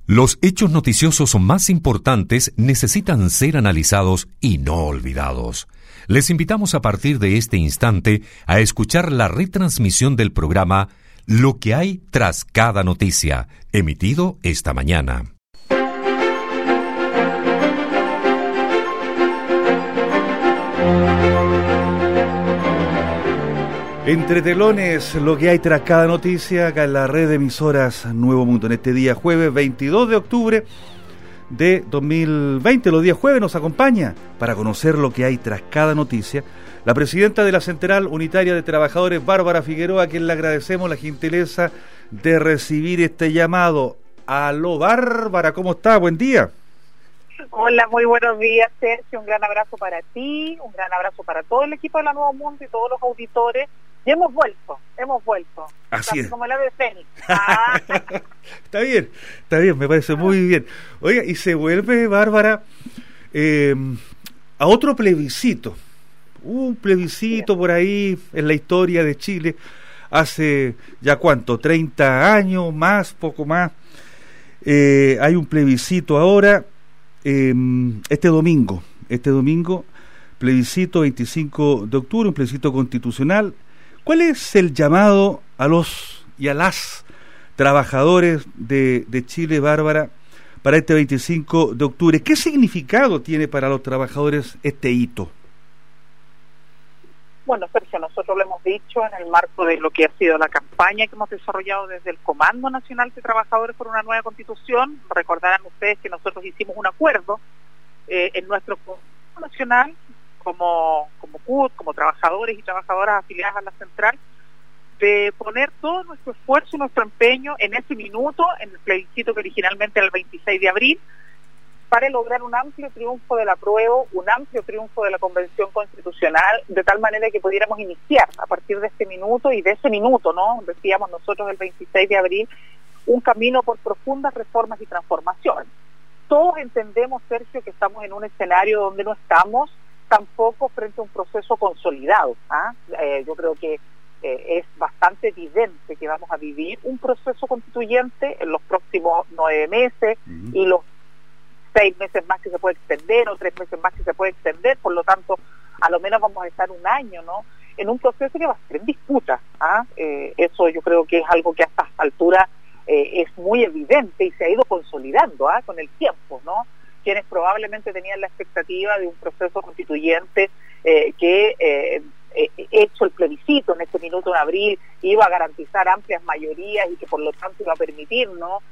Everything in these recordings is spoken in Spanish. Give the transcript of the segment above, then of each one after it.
Los hechos noticiosos más importantes necesitan ser analizados y no olvidados. Les invitamos a partir de este instante a escuchar la retransmisión del programa Lo que hay tras cada noticia, emitido esta mañana. Entre telones, lo que hay tras cada noticia, acá en la red de emisoras Nuevo Mundo, en este día jueves 22 de octubre de 2020. Los días jueves nos acompaña para conocer lo que hay tras cada noticia la presidenta de la Central Unitaria de Trabajadores, Bárbara Figueroa, a quien le agradecemos la gentileza de recibir este llamado. Aló, Bárbara, ¿cómo está? Buen día. Hola, muy buenos días, Sergio. Un gran abrazo para ti, un gran abrazo para todo el equipo de la Nuevo Mundo y todos los auditores. Y hemos vuelto. Así es. Como el ave fénix. Está bien, me parece muy bien. Oiga, y se vuelve, Bárbara, a otro plebiscito. Un plebiscito por ahí en la historia de Chile, hace ya cuánto, 30 años, más, poco más. Hay un plebiscito ahora, este domingo, plebiscito 25 de octubre, un plebiscito constitucional. ¿Cuál es el llamado a los y a las trabajadores de Chile, Bárbara, para este 25 de octubre? ¿Qué significado tiene para los trabajadores este hito? Bueno, Sergio, nosotros lo hemos dicho en el marco de lo que ha sido la campaña que hemos desarrollado desde el Comando Nacional de Trabajadores por una Nueva Constitución. Recordarán ustedes que nosotros hicimos un acuerdo en nuestro Comando Nacional como CUT, como trabajadores y trabajadoras afiliadas a la Central, de poner todo nuestro esfuerzo y nuestro empeño en ese minuto, en el plebiscito que originalmente era el 26 de abril, para lograr un amplio triunfo del apruebo, un amplio triunfo de la Convención Constitucional, de tal manera que pudiéramos iniciar a partir de este minuto y de ese minuto, ¿no? Decíamos nosotros el 26 de abril, un camino por profundas reformas y transformaciones. Todos entendemos, Sergio, que estamos en un escenario donde no estamos tampoco frente a un proceso consolidado. Yo creo que es bastante evidente que vamos a vivir un proceso constituyente en los próximos 9 meses y los 6 meses más que se puede extender o 3 meses más que se puede extender. Por lo tanto, a lo menos vamos a estar un año, ¿no?, en un proceso que va a ser en disputa. Eso yo creo que es algo que a estas alturas es muy evidente y se ha ido consolidando con el tiempo, ¿no? Quienes probablemente tenían la expectativa de un proceso constituyente hecho el plebiscito en este minuto en abril, iba a garantizar amplias mayorías y que por lo tanto iba a permitir,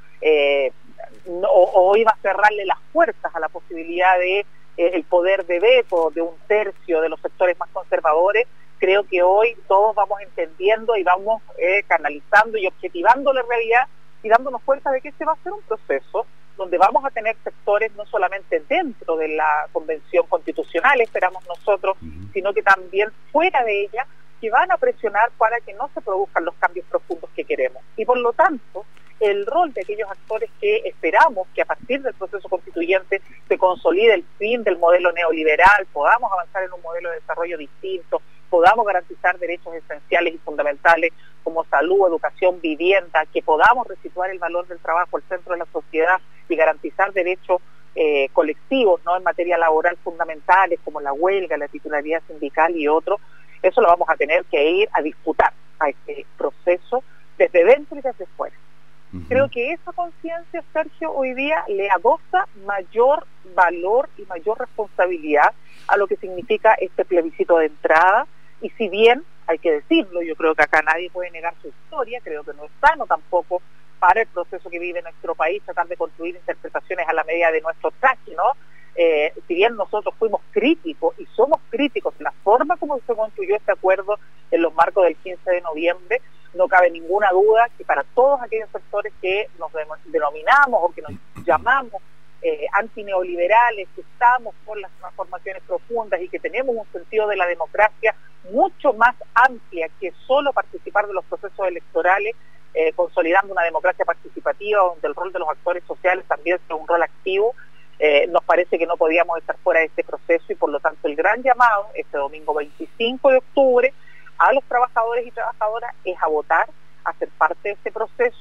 o iba a cerrarle las puertas a la posibilidad de el poder de veto de un tercio de los sectores más conservadores. Creo que hoy todos vamos entendiendo y vamos canalizando y objetivando la realidad y dándonos cuenta de que este va a ser un proceso donde vamos a tener sectores no solamente dentro de la Convención Constitucional, esperamos nosotros, sino que también fuera de ella, que van a presionar para que no se produzcan los cambios profundos que queremos. Y por lo tanto, el rol de aquellos actores que esperamos que a partir del proceso constituyente se consolide el fin del modelo neoliberal, podamos avanzar en un modelo de desarrollo distinto, podamos garantizar derechos esenciales y fundamentales como salud, educación, vivienda, que podamos resituar el valor del trabajo al centro de la sociedad y garantizar derechos colectivos, ¿no?, en materia laboral fundamentales como la huelga, la titularidad sindical y otros. Eso lo vamos a tener que ir a disputar a este proceso desde dentro y desde fuera. Creo que esa conciencia, Sergio, hoy día le adosa mayor valor y mayor responsabilidad a lo que significa este plebiscito de entrada. Y si bien, hay que decirlo, yo creo que acá nadie puede negar su historia, creo que no es sano tampoco para el proceso que vive nuestro país tratar de construir interpretaciones a la medida de nuestro traje, ¿no? Si bien nosotros fuimos críticos y somos críticos de la forma como se construyó este acuerdo en los marcos del 15 de noviembre, no cabe ninguna duda que para todos aquellos sectores que nos denominamos o que nos llamamos antineoliberales, que estamos por las transformaciones profundas y que tenemos un sentido de la democracia mucho más amplia que solo participar de los procesos electorales, consolidando una democracia participativa donde el rol de los actores sociales también sea un rol activo, nos parece que no podíamos estar fuera de este proceso y por lo tanto el gran llamado este domingo 25 de octubre a los trabajadores y trabajadoras es a votar, a ser parte de este proceso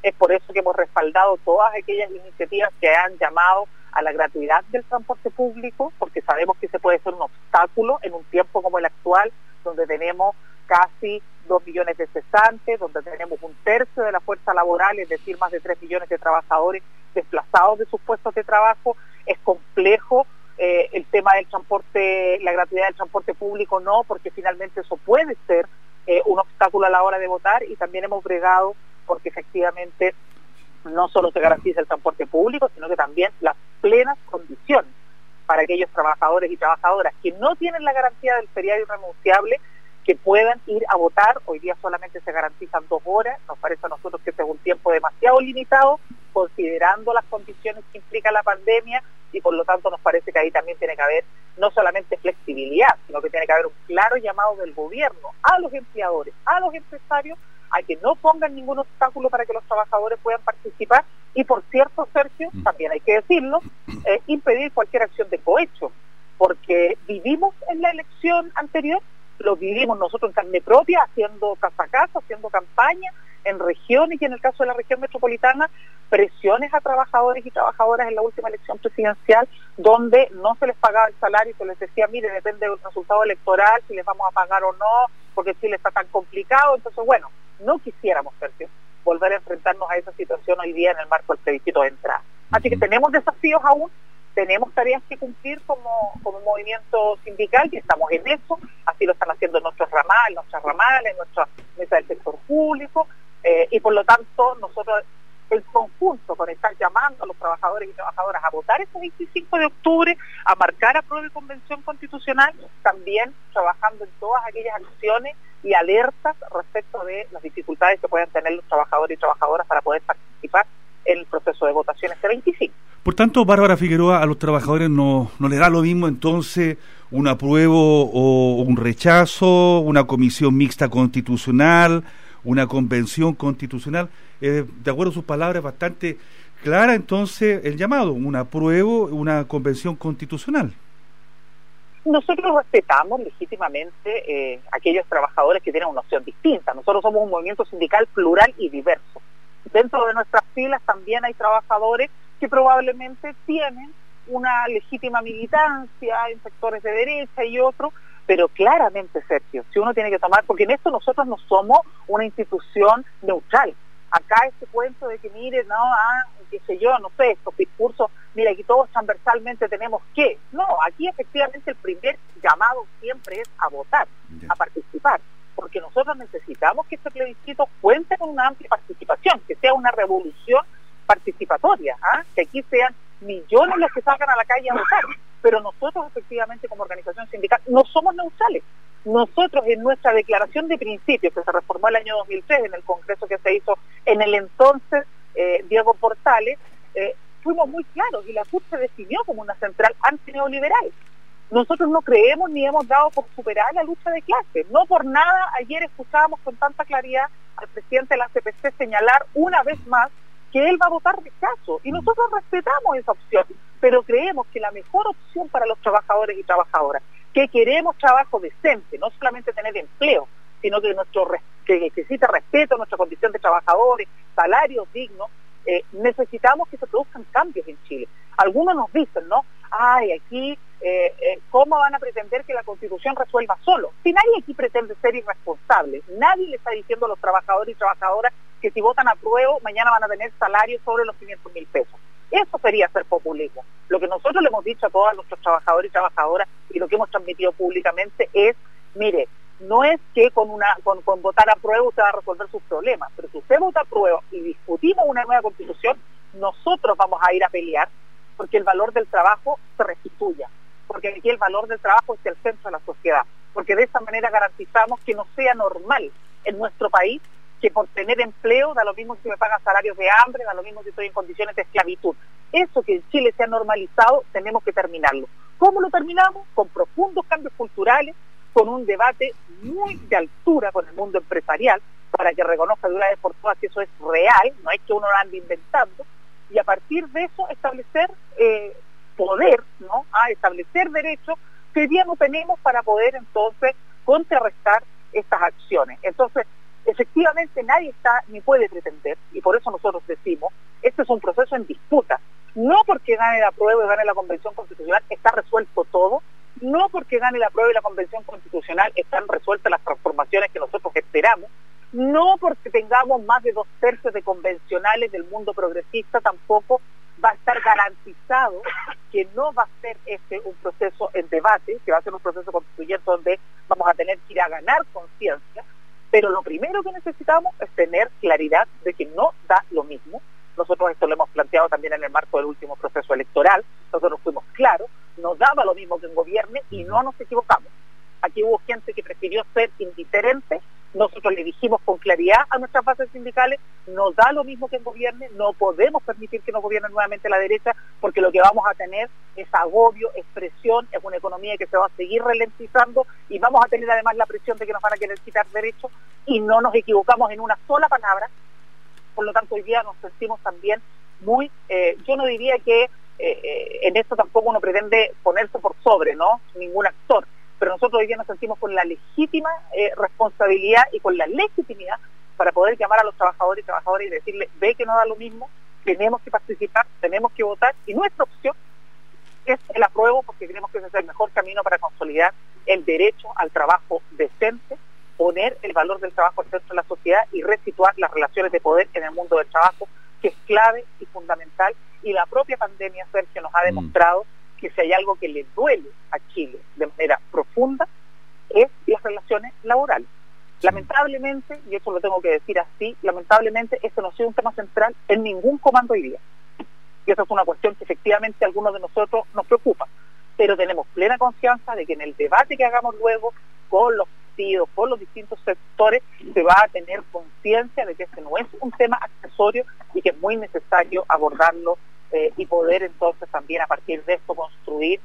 Es por eso que hemos respaldado todas aquellas iniciativas que han llamado a la gratuidad del transporte público, porque sabemos que se puede ser un obstáculo en un tiempo como el actual, donde tenemos casi 2 millones de cesantes, donde tenemos un tercio de la fuerza laboral, es decir, más de 3 millones de trabajadores desplazados de sus puestos de trabajo. Es complejo el tema del transporte, la gratuidad del transporte público no, porque finalmente eso puede ser un obstáculo a la hora de votar, y también hemos bregado porque efectivamente no solo se garantiza el transporte público, sino que también las plenas condiciones para aquellos trabajadores y trabajadoras que no tienen la garantía del feriado irrenunciable, que puedan ir a votar. Hoy día solamente se garantizan 2 horas, nos parece a nosotros que este es un tiempo demasiado limitado, considerando las condiciones que implica la pandemia, y por lo tanto nos parece que ahí también tiene que haber no solamente flexibilidad, sino que tiene que haber un claro llamado del gobierno a los empleadores, a los empresarios, a que no pongan ningún obstáculo para que los trabajadores puedan participar. Y por cierto, Sergio, también hay que decirlo, impedir cualquier acción de cohecho, porque vivimos en la elección anterior, lo vivimos nosotros en carne propia, haciendo casa a casa, haciendo campaña en regiones, y en el caso de la región metropolitana, presiones a trabajadores y trabajadoras en la última elección presidencial, donde no se les pagaba el salario y se les decía, mire, depende del resultado electoral, si les vamos a pagar o no, porque Chile está tan complicado. Entonces, bueno, no quisiéramos, Sergio, volver a enfrentarnos a esa situación hoy día en el marco del plebiscito de entrada. Así que tenemos desafíos aún, tenemos tareas que cumplir como movimiento sindical, y estamos en eso. Así lo están haciendo nuestras ramales, nuestra mesa del sector público, y por lo tanto nosotros, el conjunto, con estar llamando a los trabajadores y trabajadoras a votar este 25 de octubre, a marcar apruebo y convención constitucional, también trabajando en todas aquellas acciones y alertas respecto de las dificultades que puedan tener los trabajadores y trabajadoras para poder participar en el proceso de votación este 25. Por tanto, Bárbara Figueroa, a los trabajadores no les da lo mismo entonces un apruebo o un rechazo, una comisión mixta constitucional, una convención constitucional. De acuerdo a sus palabras, bastante clara entonces el llamado, un apruebo, una convención constitucional. Nosotros respetamos legítimamente aquellos trabajadores que tienen una opción distinta. Nosotros somos un movimiento sindical plural y diverso. Dentro de nuestras filas también hay trabajadores que probablemente tienen una legítima militancia en sectores de derecha y otros, pero claramente, Sergio, si uno tiene que tomar, porque en esto nosotros no somos una institución neutral. Acá este cuento de que, mire, qué sé yo, no sé, estos discursos, mira, aquí todos transversalmente tenemos que. No, aquí efectivamente el primer llamado siempre es a votar, a participar, porque nosotros necesitamos que este plebiscito cuente con una amplia participación, que sea una revolución participatoria, que aquí sean millones los que salgan a la calle a votar, pero nosotros efectivamente como organización sindical no somos neutrales. Nosotros en nuestra declaración de principios, que se reformó el año 2003 en el congreso que se hizo en el entonces Diego Portales, fuimos muy claros, y la CUT se definió como una central antineoliberal. Nosotros no creemos ni hemos dado por superar la lucha de clases. No por nada ayer escuchábamos con tanta claridad al presidente de la CPC señalar una vez más que él va a votar rechazo, y nosotros respetamos esa opción, pero creemos que la mejor opción para los trabajadores y trabajadoras, que queremos trabajo decente, no solamente tener empleo, sino que que exista respeto a nuestra condición de trabajadores, salarios dignos, necesitamos que se produzcan cambios en Chile. Algunos nos dicen, ¿no? Aquí, ¿cómo van a pretender que la Constitución resuelva solo? Si nadie aquí pretende ser irresponsable, nadie le está diciendo a los trabajadores y trabajadoras que si votan a apruebo, mañana van a tener salarios sobre los 500.000 pesos. Eso sería ser populismo. Lo que nosotros le hemos dicho a todos nuestros trabajadores y trabajadoras, y lo que hemos transmitido públicamente es, mire, no es que con votar a prueba usted va a resolver sus problemas, pero si usted vota a prueba y discutimos una nueva constitución, nosotros vamos a ir a pelear porque el valor del trabajo se restituya, porque aquí el valor del trabajo es el centro de la sociedad, porque de esa manera garantizamos que no sea normal en nuestro país que por tener empleo da lo mismo si me pagan salarios de hambre, da lo mismo si estoy en condiciones de esclavitud. Eso que en Chile se ha normalizado, tenemos que terminarlo. ¿Cómo lo terminamos? Con profundos cambios culturales, con un debate muy de altura con el mundo empresarial, para que reconozca de una vez por todas que eso es real, no es que uno lo ande inventando, y a partir de eso establecer poder, ¿no? Establecer derechos que hoy día no tenemos para poder entonces contrarrestar estas acciones. Entonces, Efectivamente nadie está ni puede pretender, y por eso nosotros decimos, este es un proceso en disputa, no porque gane la apruebo y gane la Convención Constitucional está resuelto todo, no porque gane la apruebo y la Convención Constitucional están resueltas las transformaciones que nosotros esperamos, no porque tengamos más de 2/3 de convencionales del mundo progresista tampoco va a estar garantizado que no va a ser un proceso en debate, que va a ser un proceso constituyente donde vamos a tener que ir a ganar conciencia, pero lo primero que necesitamos es tener claridad de que no da lo mismo. Nosotros esto lo hemos planteado también en el marco del último proceso electoral, nosotros fuimos claros, nos daba lo mismo que en gobierne y no nos equivocamos. Aquí hubo gente que prefirió ser indiferente, nosotros le dijimos con claridad a nuestras bases sindicales, nos da lo mismo que en gobierne, no podemos permitir que nos gobierne nuevamente la derecha, porque lo que vamos a tener es agobio, es presión, es una economía que se va a seguir ralentizando y vamos a tener además la presión de que nos van a querer quitar derechos y no nos equivocamos en una sola palabra. Por lo tanto, hoy día nos sentimos también muy, yo no diría que en esto tampoco uno pretende ponerse por sobre, ¿no? Ningún actor, pero nosotros hoy día nos sentimos con la legítima responsabilidad y con la legitimidad para poder llamar a los trabajadores y trabajadoras y decirles, ve que no da lo mismo, tenemos que participar, tenemos que votar, y nuestra opción es el apruebo porque creemos que ese es el mejor camino para consolidar el derecho al trabajo decente, poner el valor del trabajo al centro de la sociedad y resituar las relaciones de poder en el mundo del trabajo, que es clave y fundamental, y la propia pandemia, Sergio, nos ha demostrado que si hay algo que le duele a Chile de manera profunda, es las relaciones laborales. Lamentablemente, y eso lo tengo que decir así, lamentablemente este no ha sido un tema central en ningún comando hoy día. Y esa es una cuestión que efectivamente a algunos de nosotros nos preocupa, pero tenemos plena confianza de que en el debate que hagamos luego con los partidos, con los distintos sectores, se va a tener conciencia de que este no es un tema accesorio y que es muy necesario abordarlo y poder entonces también a partir de esto construir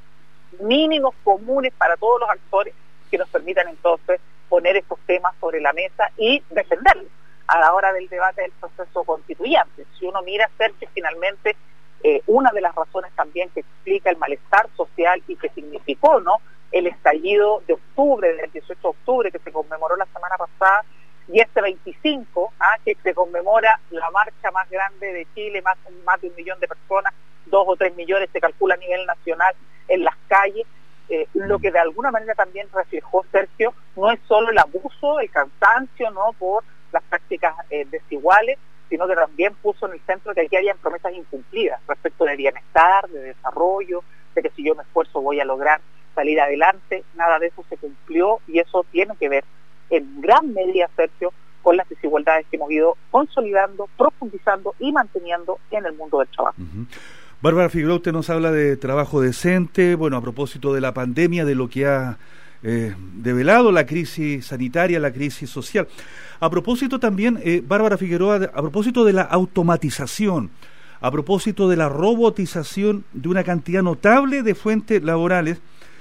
mínimos comunes para todos los actores que nos permitan entonces poner estos temas sobre la mesa y defenderlos a la hora del debate del proceso constituyente. Si uno mira, Sergio, finalmente una de las razones también que explica el malestar social y que significó, ¿no?, el estallido de octubre, del 18 de octubre, que se conmemoró la semana pasada, y este 25, que se conmemora la marcha más grande de Chile, más de 1 millón de personas, 2 o 3 millones se calcula a nivel nacional en las calles, lo que de alguna manera también reflejó, Sergio, no es solo el abuso, el cansancio, ¿no?, por las prácticas desiguales, sino que también puso en el centro que aquí habían promesas incumplidas respecto de bienestar, de desarrollo, de que si yo me esfuerzo voy a lograr salir adelante. Nada de eso se cumplió y eso tiene que ver en gran medida, Sergio, con las desigualdades que hemos ido consolidando, profundizando y manteniendo en el mundo del trabajo. Bárbara Figueroa, usted nos habla de trabajo decente, bueno, a propósito de la pandemia, de lo que ha develado la crisis sanitaria, la crisis social. A propósito también, Bárbara Figueroa, a propósito de la automatización, a propósito de la robotización de una cantidad notable de fuentes laborales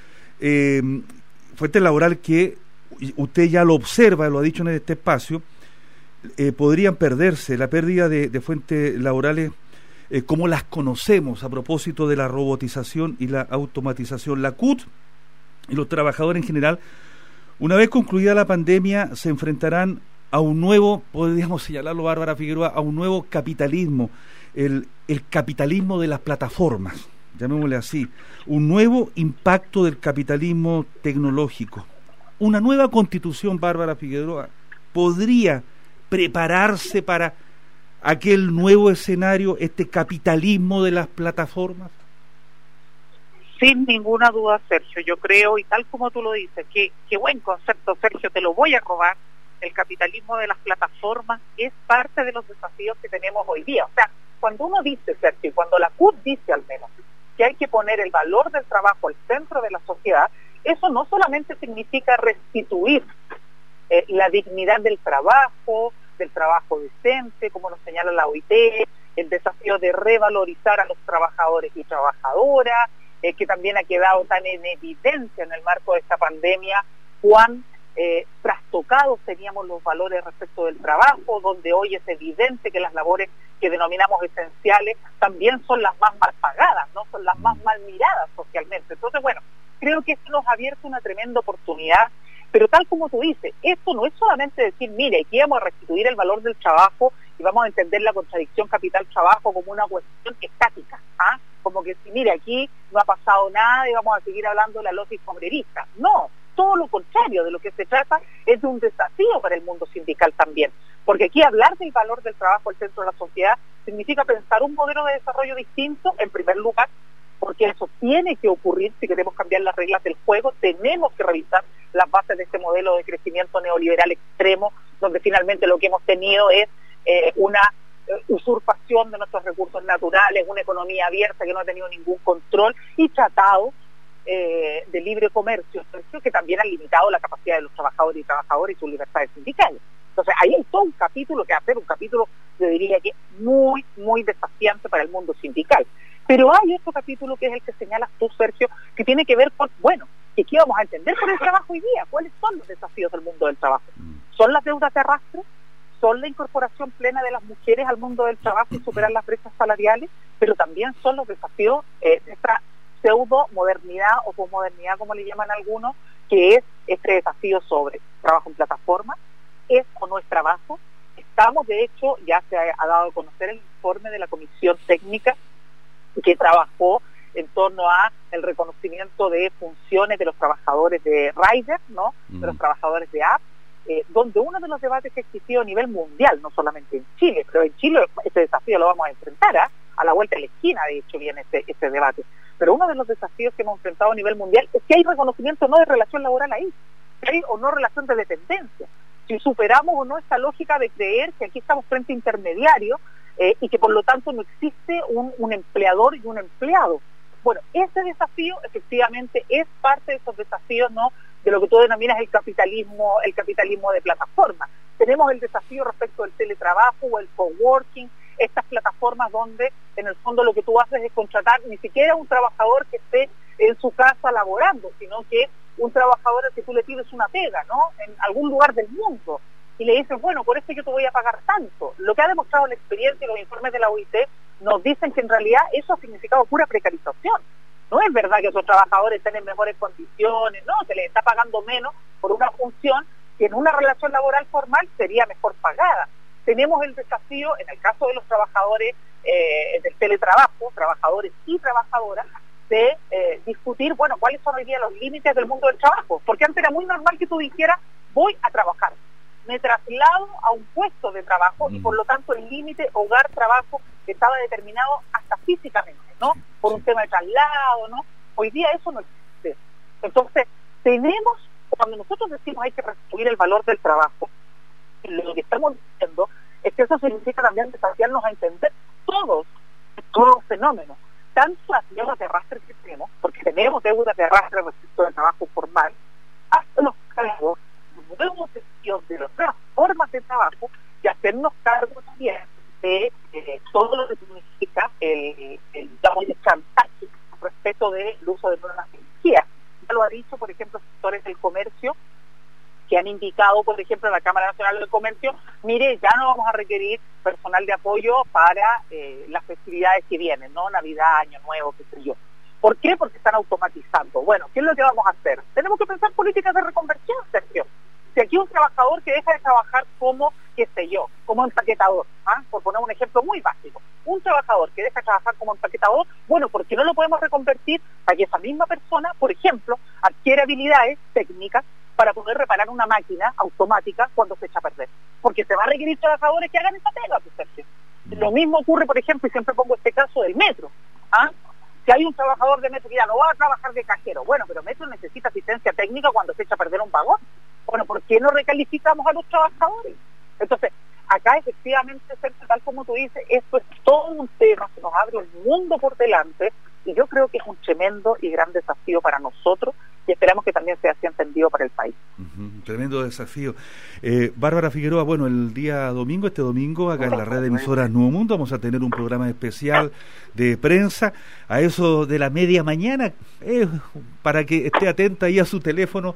que usted ya lo observa, lo ha dicho en este espacio, podrían perderse, la pérdida de fuentes laborales como las conocemos a propósito de la robotización y la automatización. La CUT y los trabajadores en general, una vez concluida la pandemia, se enfrentarán a un nuevo, podríamos señalarlo, Bárbara Figueroa, a un nuevo capitalismo, el capitalismo de las plataformas, llamémosle así, un nuevo impacto del capitalismo tecnológico. Una nueva constitución, Bárbara Figueroa, podría prepararse para aquel nuevo escenario, este capitalismo de las plataformas. Sin ninguna duda, Sergio, yo creo, y tal como tú lo dices, qué buen concepto, Sergio, te lo voy a robar, el capitalismo de las plataformas es parte de los desafíos que tenemos hoy día. O sea, cuando uno dice, Sergio, cuando la CUT dice al menos, que hay que poner el valor del trabajo al centro de la sociedad, eso no solamente significa restituir la dignidad del trabajo decente, como nos señala la OIT, el desafío de revalorizar a los trabajadores y trabajadoras, que también ha quedado tan en evidencia en el marco de esta pandemia, cuán trastocados teníamos los valores respecto del trabajo, donde hoy es evidente que las labores que denominamos esenciales también son las más mal pagadas, ¿no? Son las más mal miradas socialmente. Entonces, bueno, creo que esto nos ha abierto una tremenda oportunidad Pero tal como tú dices, esto no es solamente decir, mire, aquí vamos a restituir el valor del trabajo y vamos a entender la contradicción capital-trabajo como una cuestión estática, ¿ah? Como que si, mire, aquí no ha pasado nada y vamos a seguir hablando de la lógica obrerista. No, todo lo contrario, de lo que se trata es de un desafío para el mundo sindical también. Porque aquí hablar del valor del trabajo al centro de la sociedad significa pensar un modelo de desarrollo distinto, en primer lugar, porque eso tiene que ocurrir si queremos cambiar las reglas del juego. Tenemos que revisar las bases de este modelo de crecimiento neoliberal extremo, donde finalmente lo que hemos tenido es una usurpación de nuestros recursos naturales, una economía abierta que no ha tenido ningún control y tratados de libre comercio que también han limitado la capacidad de los trabajadores y trabajadoras y sus libertades sindicales. Entonces ahí hay todo un capítulo que hacer, un capítulo, yo diría que muy, muy desafiante para el mundo sindical. Pero hay otro capítulo que es el que señalas tú, Sergio, que tiene que ver con, bueno, ¿y qué vamos a entender por el trabajo hoy día? ¿Cuáles son los desafíos del mundo del trabajo? ¿Son las deudas de arrastre? ¿Son la incorporación plena de las mujeres al mundo del trabajo y superar las brechas salariales? Pero también son los desafíos de esta pseudo-modernidad o posmodernidad, como le llaman algunos, que es este desafío sobre trabajo en plataforma. ¿Es o no es trabajo? Estamos, de hecho, ya se ha dado a conocer el informe de la Comisión Técnica que trabajó en torno a el reconocimiento de funciones de los trabajadores de rider, ¿no? De los trabajadores de app, donde uno de los debates que ha existido a nivel mundial, no solamente en Chile, pero en Chile ese desafío lo vamos a enfrentar, a la vuelta de la esquina, de hecho, viene ese debate. Pero uno de los desafíos que hemos enfrentado a nivel mundial es que hay reconocimiento no de relación laboral ahí, que hay o no relación de dependencia. Si superamos o no esta lógica de creer que aquí estamos frente a intermediarios y que por lo tanto no existe un empleador y un empleado. Bueno, ese desafío efectivamente es parte de esos desafíos, ¿no?, de lo que tú denominas el capitalismo de plataforma. Tenemos el desafío respecto del teletrabajo o el coworking, estas plataformas donde en el fondo lo que tú haces es contratar ni siquiera un trabajador que esté en su casa laborando, sino que un trabajador al que tú le pides una pega, ¿no?, en algún lugar del mundo, y le dices, bueno, por esto yo te voy a pagar tanto. Lo que ha demostrado la experiencia y los informes de la OIT nos dicen que en realidad eso ha significado pura precarización. No es verdad que esos trabajadores estén en mejores condiciones, no, se les está pagando menos por una función que en una relación laboral formal sería mejor pagada. Tenemos el desafío, en el caso de los trabajadores del teletrabajo, trabajadores y trabajadoras, de discutir, bueno, cuáles son hoy día los límites del mundo del trabajo, porque antes era muy normal que tú dijeras, voy a trabajar, me traslado a un puesto de trabajo y por lo tanto el límite hogar-trabajo estaba determinado hasta físicamente, ¿no?, por un tema de traslado, ¿no? Hoy día eso no existe. Entonces, cuando nosotros decimos hay que restituir el valor del trabajo, lo que estamos diciendo es que eso significa también desafiarnos a entender todos los fenómenos, tanto las deudas de arrastre que tenemos, porque tenemos deudas de arrastre respecto del trabajo formal, hasta los cargos, nuevos desafíos de las nuevas formas de trabajo y hacernos cargo también de todo lo que significa el chantaje respecto del uso de nuevas tecnologías. Ya lo ha dicho, por ejemplo, sectores del comercio que han indicado, por ejemplo, en la Cámara Nacional del Comercio, mire, ya no vamos a requerir personal de apoyo para las festividades que vienen, ¿no? Navidad, Año Nuevo, qué sé yo. ¿Por qué? Porque están automatizando. Bueno, ¿qué es lo que vamos a hacer? Tenemos que pensar políticas de reconversión, Sergio. Si aquí un trabajador que deja de trabajar como, qué sé yo, como empaquetador, por poner un ejemplo muy básico, un trabajador que deja de trabajar como empaquetador, bueno, ¿por qué no lo podemos reconvertir para que esa misma persona, por ejemplo, adquiere habilidades técnicas para poder reparar una máquina automática cuando se echa a perder? Porque se va a requerir trabajadores que hagan esa pega, pues, Sergio. Lo mismo ocurre, por ejemplo, y siempre pongo este caso del metro. Si hay un trabajador de metro que ya no va a trabajar de cajero, bueno, pero metro necesita asistencia técnica cuando se echa a perder un vagón. Bueno, ¿por qué no recalificamos a los trabajadores? Entonces, acá efectivamente, tal como tú dices, esto es todo un tema que nos abre un mundo por delante y yo creo que es un tremendo y gran desafío para nosotros y esperamos que también sea así entendido para el país. Tremendo desafío. Bárbara Figueroa, bueno, este domingo, acá en la red de emisoras Nuevo Mundo, vamos a tener un programa especial de prensa a eso de la media mañana, para que esté atenta ahí a su teléfono.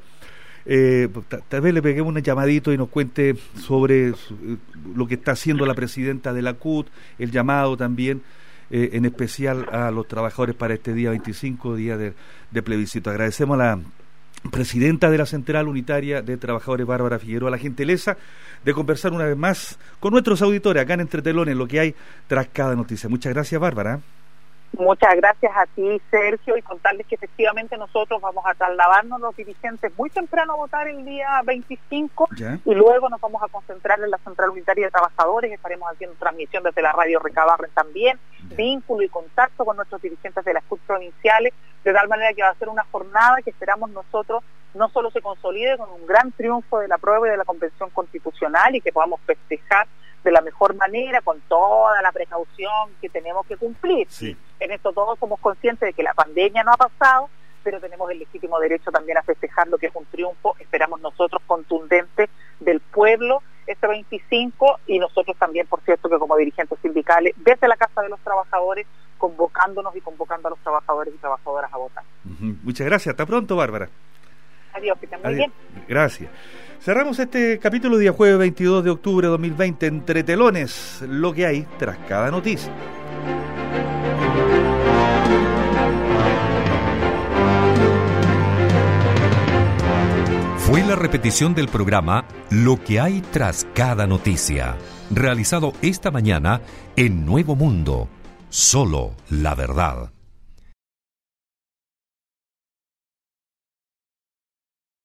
Tal vez le peguemos un llamadito y nos cuente sobre lo que está haciendo la presidenta de la CUT, el llamado también, en especial a los trabajadores para este día 25, día de plebiscito. Agradecemos presidenta de la Central Unitaria de Trabajadores, Bárbara Figueroa, la gentileza de conversar una vez más con nuestros auditores acá en Entre Telones, lo que hay tras cada noticia. Muchas gracias, Bárbara. Muchas gracias a ti, Sergio, y contarles que efectivamente nosotros vamos a trasladarnos los dirigentes muy temprano a votar el día 25 ¿Ya? Y luego nos vamos a concentrar en la Central Unitaria de Trabajadores. Estaremos haciendo transmisión desde la radio Recabarren también, vínculo y contacto con nuestros dirigentes de las CUT provinciales, de tal manera que va a ser una jornada que esperamos nosotros no solo se consolide con un gran triunfo de la prueba y de la Convención Constitucional y que podamos festejar de la mejor manera, con toda la precaución que tenemos que cumplir. Sí. En esto todos somos conscientes de que la pandemia no ha pasado, pero tenemos el legítimo derecho también a festejar lo que es un triunfo, esperamos nosotros, contundente del pueblo este 25, y nosotros también, por cierto, que como dirigentes sindicales, desde la Casa de los Trabajadores, convocándonos y convocando a los trabajadores y trabajadoras a votar. Muchas gracias. Hasta pronto, Bárbara. Adiós, que estén muy bien. Gracias. Cerramos este capítulo día jueves 22 de octubre de 2020, Entre Telones, lo que hay tras cada noticia. Fue la repetición del programa Lo que hay tras cada noticia, realizado esta mañana en Nuevo Mundo. Solo la verdad.